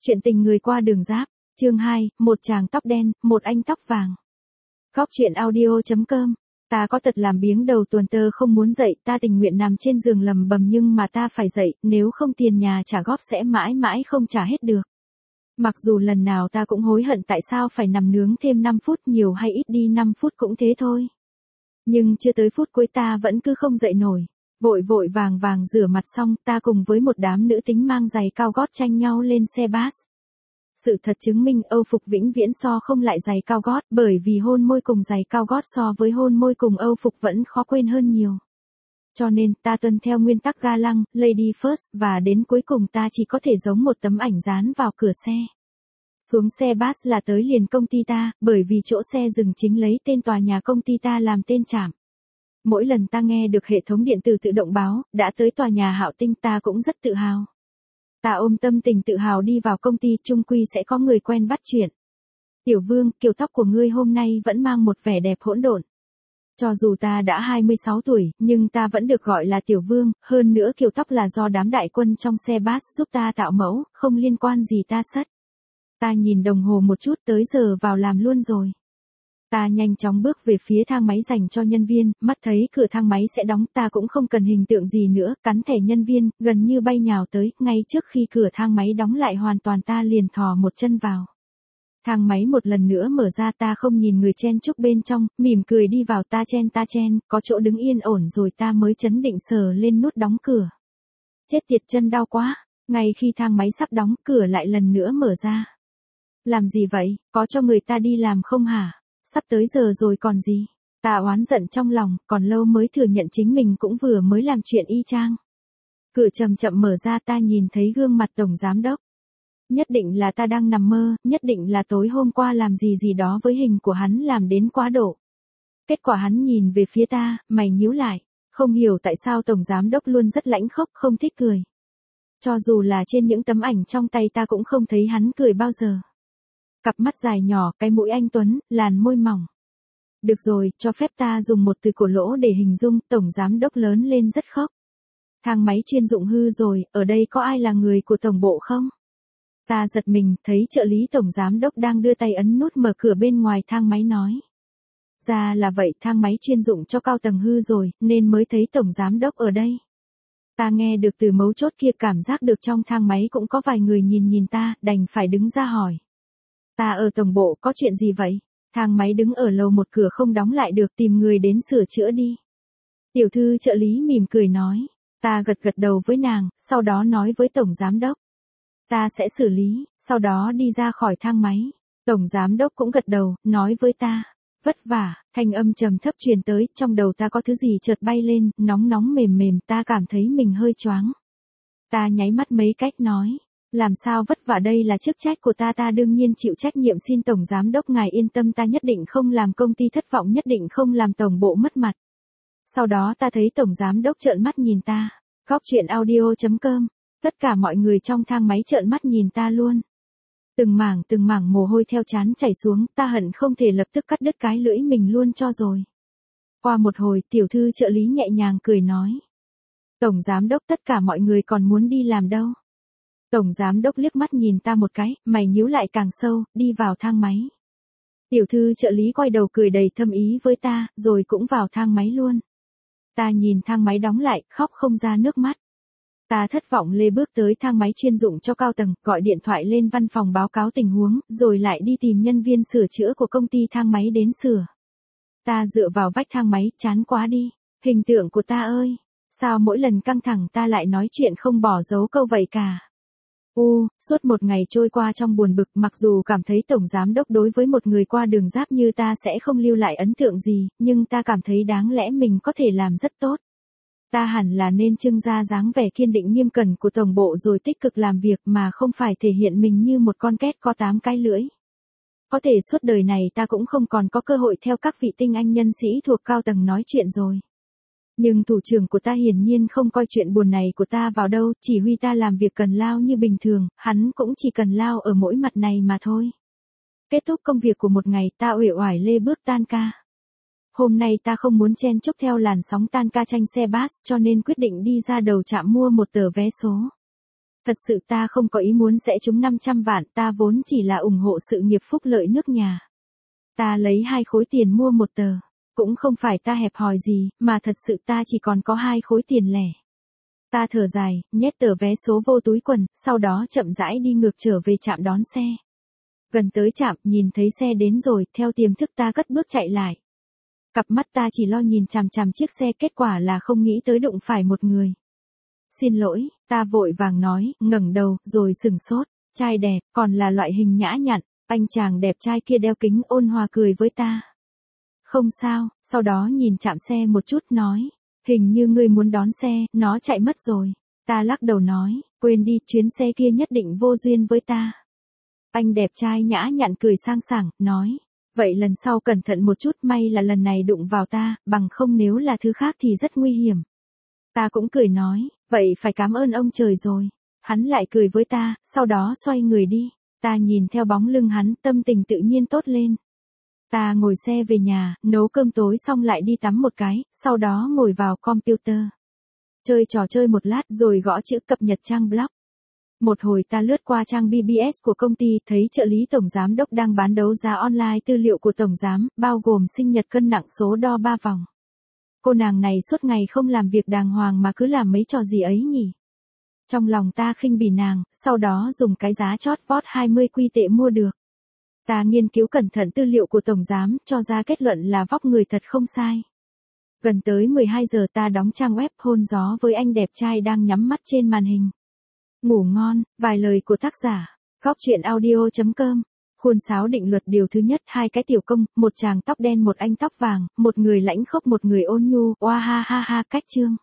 Chuyện tình người qua đường giáp, chương 2, một chàng tóc đen, một anh tóc vàng. Góc chuyện audio.com. Ta có tật làm biếng đầu tuần tơ không muốn dậy, ta tình nguyện nằm trên giường lầm bầm nhưng mà ta phải dậy, nếu không tiền nhà trả góp sẽ mãi mãi không trả hết được. Mặc dù lần nào ta cũng hối hận tại sao phải nằm nướng thêm 5 phút, nhiều hay ít đi 5 phút cũng thế thôi. Nhưng chưa tới phút cuối ta vẫn cứ không dậy nổi. Vội vội vàng vàng rửa mặt xong, ta cùng với một đám nữ tính mang giày cao gót tranh nhau lên xe bus. Sự thật chứng minh Âu phục vĩnh viễn so không lại giày cao gót, bởi vì hôn môi cùng giày cao gót so với hôn môi cùng Âu phục vẫn khó quên hơn nhiều. Cho nên, ta tuân theo nguyên tắc ga lăng, lady first, và đến cuối cùng ta chỉ có thể giống một tấm ảnh dán vào cửa xe. Xuống xe bus là tới liền công ty ta, bởi vì chỗ xe dừng chính lấy tên tòa nhà công ty ta làm tên trạm. Mỗi lần ta nghe được hệ thống điện tử tự động báo, đã tới tòa nhà Hạo Tinh ta cũng rất tự hào. Ta ôm tâm tình tự hào đi vào công ty, chung quy sẽ có người quen bắt chuyện. Tiểu Vương, kiểu tóc của ngươi hôm nay vẫn mang một vẻ đẹp hỗn độn. Cho dù ta đã 26 tuổi, nhưng ta vẫn được gọi là Tiểu Vương, hơn nữa kiểu tóc là do đám đại quân trong xe bus giúp ta tạo mẫu, không liên quan gì ta sất. Ta nhìn đồng hồ một chút, tới giờ vào làm luôn rồi. Ta nhanh chóng bước về phía thang máy dành cho nhân viên, mắt thấy cửa thang máy sẽ đóng, ta cũng không cần hình tượng gì nữa, cắn thẻ nhân viên, gần như bay nhào tới, ngay trước khi cửa thang máy đóng lại hoàn toàn ta liền thò một chân vào. Thang máy một lần nữa mở ra, ta không nhìn người chen chúc bên trong, mỉm cười đi vào, ta chen, có chỗ đứng yên ổn rồi ta mới chấn định sờ lên nút đóng cửa. Chết tiệt, chân đau quá, ngay khi thang máy sắp đóng, cửa lại lần nữa mở ra. Làm gì vậy, có cho người ta đi làm không hả? Sắp tới giờ rồi còn gì? Ta oán giận trong lòng, còn lâu mới thừa nhận chính mình cũng vừa mới làm chuyện y chang. Cửa chậm chậm mở ra, ta nhìn thấy gương mặt tổng giám đốc. Nhất định là ta đang nằm mơ, nhất định là tối hôm qua làm gì đó với hình của hắn làm đến quá độ. Kết quả hắn nhìn về phía ta, mày nhíu lại, không hiểu tại sao tổng giám đốc luôn rất lãnh khốc, không thích cười. Cho dù là trên những tấm ảnh trong tay ta cũng không thấy hắn cười bao giờ. Cặp mắt dài nhỏ, cái mũi anh tuấn, làn môi mỏng. Được rồi, cho phép ta dùng một từ cổ lỗ để hình dung, tổng giám đốc lớn lên rất khốc. Thang máy chuyên dụng hư rồi, ở đây có ai là người của tổng bộ không? Ta giật mình, thấy trợ lý tổng giám đốc đang đưa tay ấn nút mở cửa bên ngoài thang máy nói. Ra là vậy, thang máy chuyên dụng cho cao tầng hư rồi, nên mới thấy tổng giám đốc ở đây. Ta nghe được từ mấu chốt kia, cảm giác được trong thang máy cũng có vài người nhìn ta, đành phải đứng ra hỏi. Ta ở tổng bộ, có chuyện gì vậy? Thang máy đứng ở lầu một, cửa không đóng lại được, tìm người đến sửa chữa đi. Tiểu thư trợ lý mỉm cười nói. Ta gật đầu với nàng, sau đó nói với tổng giám đốc. Ta sẽ xử lý, sau đó đi ra khỏi thang máy. Tổng giám đốc cũng gật đầu, nói với ta. Vất vả, thanh âm trầm thấp truyền tới, trong đầu ta có thứ gì chợt bay lên, nóng mềm, ta cảm thấy mình hơi choáng. Ta nháy mắt mấy cách nói. Làm sao vất vả, đây là chức trách của ta đương nhiên chịu trách nhiệm, xin tổng giám đốc ngài yên tâm, ta nhất định không làm công ty thất vọng, nhất định không làm tổng bộ mất mặt. Sau đó ta thấy tổng giám đốc trợn mắt nhìn ta. Góc chuyện audio.com. Tất cả mọi người trong thang máy trợn mắt nhìn ta luôn. Từng mảng mồ hôi theo trán chảy xuống, ta hận không thể lập tức cắt đứt cái lưỡi mình luôn cho rồi. Qua một hồi, tiểu thư trợ lý nhẹ nhàng cười nói. Tổng giám đốc, tất cả mọi người còn muốn đi làm đâu? Tổng giám đốc liếc mắt nhìn ta một cái, mày nhíu lại càng sâu, đi vào thang máy. Tiểu thư trợ lý quay đầu cười đầy thâm ý với ta, rồi cũng vào thang máy luôn. Ta nhìn thang máy đóng lại, khóc không ra nước mắt. Ta thất vọng lê bước tới thang máy chuyên dụng cho cao tầng, gọi điện thoại lên văn phòng báo cáo tình huống, rồi lại đi tìm nhân viên sửa chữa của công ty thang máy đến sửa. Ta dựa vào vách thang máy, chán quá đi. Hình tượng của ta ơi, sao mỗi lần căng thẳng ta lại nói chuyện không bỏ dấu câu vậy cả. Suốt một ngày trôi qua trong buồn bực, mặc dù cảm thấy tổng giám đốc đối với một người qua đường giáp như ta sẽ không lưu lại ấn tượng gì, nhưng ta cảm thấy đáng lẽ mình có thể làm rất tốt. Ta hẳn là nên trưng ra dáng vẻ kiên định nghiêm cẩn của tổng bộ rồi tích cực làm việc mà không phải thể hiện mình như một con két có 8 cái lưỡi. Có thể suốt đời này ta cũng không còn có cơ hội theo các vị tinh anh nhân sĩ thuộc cao tầng nói chuyện rồi. Nhưng thủ trưởng của ta hiển nhiên không coi chuyện buồn này của ta vào đâu, chỉ huy ta làm việc cần lao như bình thường, hắn cũng chỉ cần lao ở mỗi mặt này mà thôi. Kết thúc công việc của một ngày, ta uể oải lê bước tan ca. Hôm nay ta không muốn chen chúc theo làn sóng tan ca tranh xe bus, cho nên quyết định đi ra đầu trạm mua một tờ vé số. Thật sự ta không có ý muốn sẽ trúng 500 vạn, ta vốn chỉ là ủng hộ sự nghiệp phúc lợi nước nhà. Ta lấy 2 khối tiền mua một tờ. Cũng không phải ta hẹp hòi gì, mà thật sự ta chỉ còn có 2 khối tiền lẻ. Ta thở dài, nhét tờ vé số vô túi quần, sau đó chậm rãi đi ngược trở về trạm đón xe. Gần tới trạm, nhìn thấy xe đến rồi, theo tiềm thức ta cất bước chạy lại. Cặp mắt ta chỉ lo nhìn chằm chằm chiếc xe, kết quả là không nghĩ tới đụng phải một người. Xin lỗi, ta vội vàng nói, ngẩng đầu, rồi sửng sốt. Trai đẹp, còn là loại hình nhã nhặn. Anh chàng đẹp trai kia đeo kính ôn hòa cười với ta. Không sao, sau đó nhìn chạm xe một chút nói. Hình như ngươi muốn đón xe, nó chạy mất rồi. Ta lắc đầu nói, quên đi, chuyến xe kia nhất định vô duyên với ta. Anh đẹp trai nhã nhặn cười sang sảng, nói. Vậy lần sau cẩn thận một chút, may là lần này đụng vào ta, bằng không nếu là thứ khác thì rất nguy hiểm. Ta cũng cười nói, vậy phải cảm ơn ông trời rồi. Hắn lại cười với ta, sau đó xoay người đi. Ta nhìn theo bóng lưng hắn, tâm tình tự nhiên tốt lên. Ta ngồi xe về nhà, nấu cơm tối xong lại đi tắm một cái, sau đó ngồi vào computer. Chơi trò chơi một lát rồi gõ chữ cập nhật trang blog. Một hồi ta lướt qua trang BBS của công ty, thấy trợ lý tổng giám đốc đang bán đấu giá online tư liệu của tổng giám, bao gồm sinh nhật, cân nặng, số đo 3 vòng. Cô nàng này suốt ngày không làm việc đàng hoàng mà cứ làm mấy trò gì ấy nhỉ? Trong lòng ta khinh bỉ nàng, sau đó dùng cái giá chót vót 20 quy tệ mua được. Ta nghiên cứu cẩn thận tư liệu của tổng giám, cho ra kết luận là vóc người thật không sai. Gần tới 12 giờ ta đóng trang web, hôn gió với anh đẹp trai đang nhắm mắt trên màn hình. Ngủ ngon, vài lời của tác giả. Góc truyện audio.com. Khuôn sáo định luật điều thứ nhất, 2 cái tiểu công, một chàng tóc đen một anh tóc vàng, một người lãnh khốc một người ôn nhu, oa ha ha ha, cách chương.